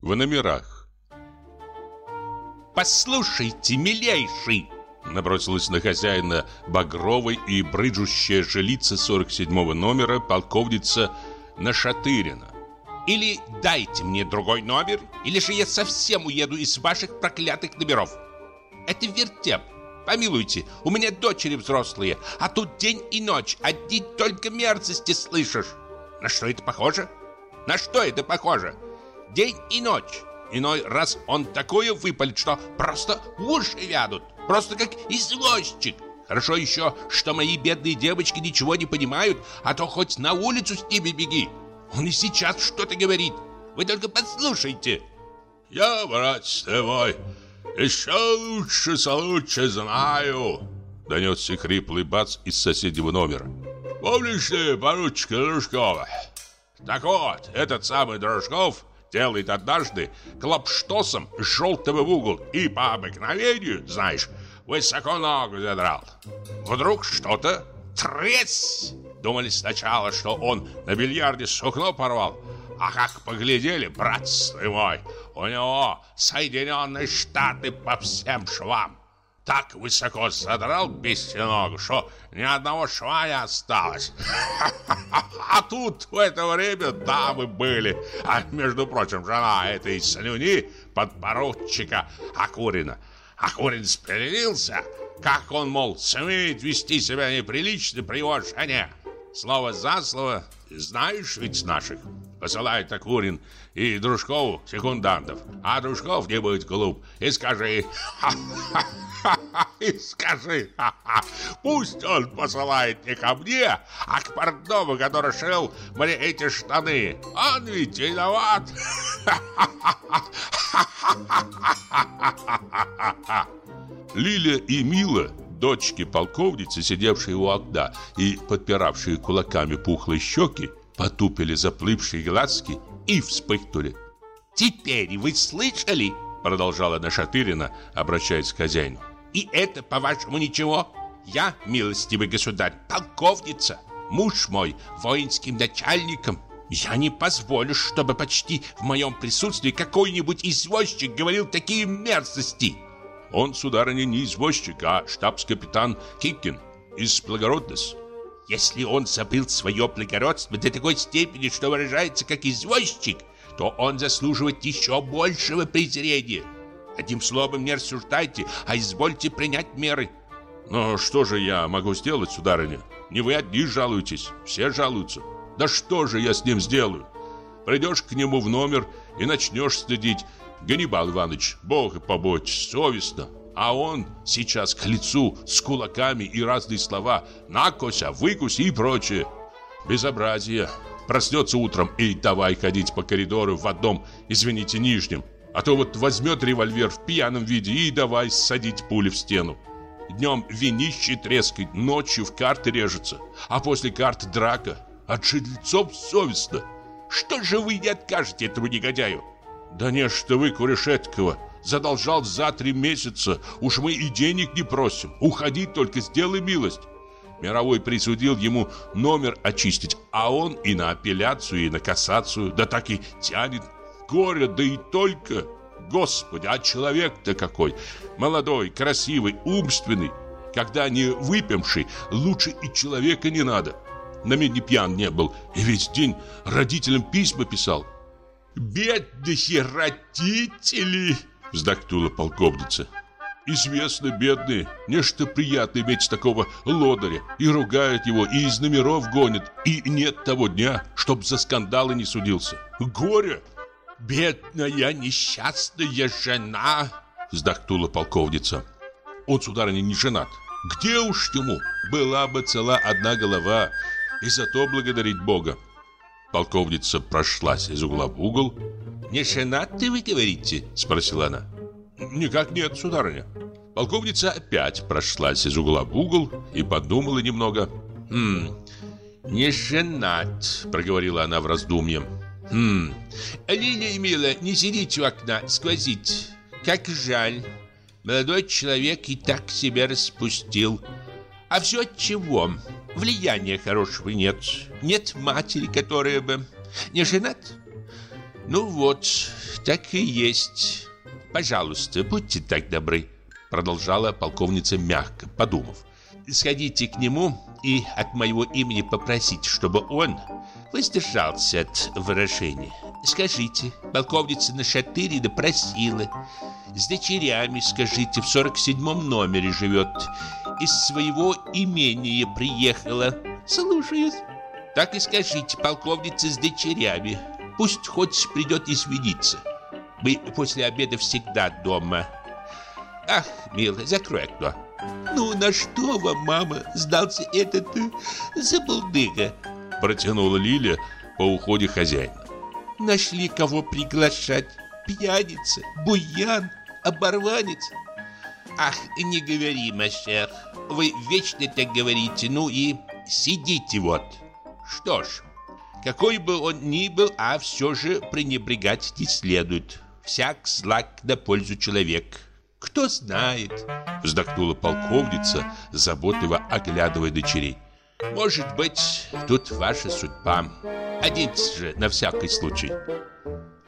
в номерах. «Послушайте, милейший!» Набросилась на хозяина багровой и брыжущая жилица 47-го номера полковница Нашатырина. «Или дайте мне другой номер, или же я совсем уеду из ваших проклятых номеров. Это вертеп. Помилуйте, у меня дочери взрослые, а тут день и ночь, одни только мерзости слышишь. На что это похоже? На что это похоже? День и ночь. Иной раз он такое выпалит, что просто уши вянут, просто как извозчик. Хорошо еще, что мои бедные девочки ничего не понимают, а то хоть на улицу с ними беги. Он и сейчас что-то говорит. Вы только послушайте». «Я, брат ты мой, еще лучше знаю», — донесся хриплый бац из соседнего номера. «Помнишь ты поручика Дружкова? Так вот, этот самый Дружков делает однажды клапштосом желтого в угол и по обыкновению, знаешь, высоко ногу задрал. Вдруг что-то тресь! Думали сначала, что он на бильярде сукно порвал, а как поглядели, братцы мой, у него Соединенные Штаты по всем швам. Так высоко задрал бестия ногу, что ни одного шва не осталось. А тут в это время дамы были. А между прочим, жена этой слюни подпоручика Акурина. Акурин спеленился, как он, мол, смеет вести себя неприлично при его жене. Слово за слово, знаешь ведь наших. Посылает Акурин и Дружкову секундантов. А Дружков, не будь глуп, и скажи... И скажи, пусть он посылает не ко мне, а к портному, который шил мне эти штаны. Он ведь виноват. Лиля и Мила, дочки полковницы, сидевшие у окна и подпиравшие кулаками пухлые щеки, потупили заплывшие глазки и вспыхнули. «Теперь вы слышали?» — продолжала Нашатырина, обращаясь к хозяину. «И это, по-вашему, ничего? Я, милостивый государь, полковница, муж мой воинским начальником. Я не позволю, чтобы почти в моем присутствии какой-нибудь извозчик говорил такие мерзости». «Он, сударыня, не извозчик, а штабс-капитан Кикин из благородности». «Если он забыл свое благородство до такой степени, что выражается как извозчик, то он заслуживает еще большего презрения. Одним словом, не рассуждайте, а извольте принять меры». «Но что же я могу сделать, сударыня? Не вы одни жалуетесь, все жалуются. Да что же я с ним сделаю? Придешь к нему в номер и начнешь стыдить: Ганнибал Иванович, Бога побойтесь, совестно. А он сейчас к лицу с кулаками и разные слова: накося, выкуси и прочее. Безобразие. Проснется утром и давай ходить по коридору в одном, извините, нижнем. А то вот возьмет револьвер в пьяном виде и давай садить пули в стену. Днем винище трескает, ночью в карты режется, а после карт драка. От жильцов совестно. Что же вы не откажете этому негодяю?» «Да не, что вы, Курешеткова, задолжал за 3 месяца. Уж мы и денег не просим. Уходи, только сделай милость». Мировой присудил ему номер очистить, а он и на апелляцию, и на кассацию, да так и тянет. Горе, да и только. Господи, а человек-то какой! Молодой, красивый, умственный. Когда не выпивший, лучше и человека не надо. На мне не пьян не был, и весь день родителям письма писал. «Бедные родители!» — вздохнула полковница. «Известно, бедные. Нечто приятно иметь такого лодыря. И ругают его, и из номеров гонят. И нет того дня, чтоб за скандалы не судился. Горе!» «Бедная несчастная жена!» — вздохнула полковница. «Он, сударыня, не женат. Где уж ему? Была бы цела одна голова. И за то благодарить Бога». Полковница прошлась из угла в угол. «Не женат ты, вы говорите?» — спросила она. «Никак нет, сударыня». Полковница опять прошлась из угла в угол и подумала немного. «Не женат», — проговорила она в раздумье. «Лилия, милая, не сидите у окна, сквозить. Как жаль. Молодой человек и так себя распустил. А все от чего? Влияния хорошего нет. Нет матери, которая бы... Не женат? Ну вот, так и есть. Пожалуйста, будьте так добры, продолжала полковница мягко, подумав. Сходите к нему и от моего имени попросите, чтобы он воздержался от выражения. Скажите, полковница Нашатырь допросила. С дочерями, скажите, в 47-м номере живет. Из своего имения приехала. Слушаюсь. Так и скажите, полковница с дочерями. Пусть хоть придет извиниться. Мы после обеда всегда дома. Ах, милая, закрой окно. Ну, на что вам, мама, сдался этот забулдыга? Протянула Лиля по уходе хозяина. Нашли кого приглашать. Пьяница, буян, оборванец. Ах, не говори, машер. Вы вечно так говорите, ну и сидите вот. Что ж, какой бы он ни был, а все же пренебрегать не следует. Всяк злак на пользу человек. Кто знает, вздохнула полковница, заботливо оглядывая дочерей. Может быть, тут ваша судьба. Оденьтесь же на всякий случай.